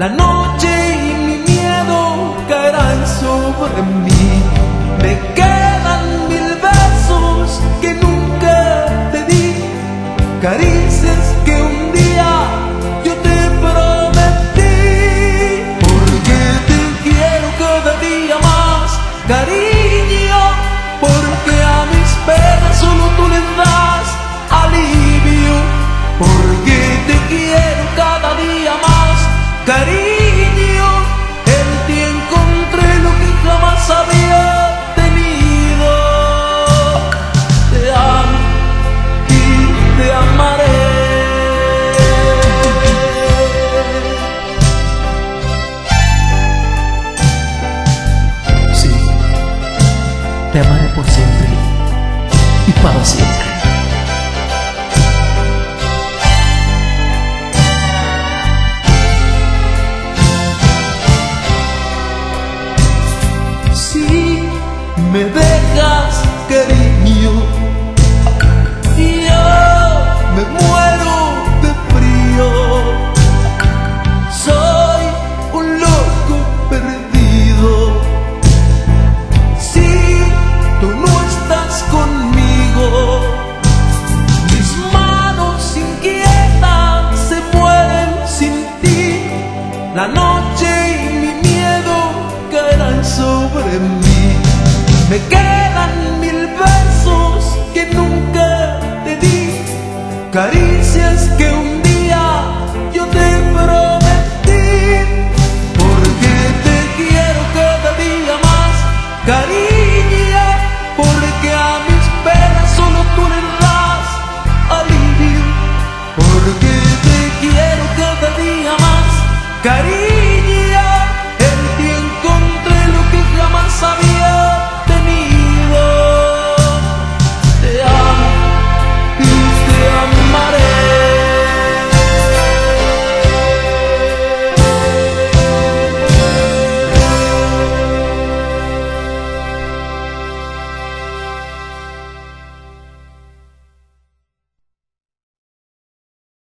La noche y mi miedo caerán sobre mí. Me quedan 1000 besos que nunca te di, caricias que un día yo te prometí. Porque te quiero cada día más, cariño, porque a mis penas solo tú les das alivio. Porque te quiero cada día más, cariño, en ti encontré lo que jamás había tenido. Te amo y te amaré. Sí, te amaré por siempre y para siempre. Me dejas, cariño, y yo me muero de frío. Soy un loco perdido. Si tú no estás conmigo, mis manos inquietas se mueren sin ti. La noche y mi miedo caerán sobre mí. Me quedan 1000 besos que nunca te di, caricias que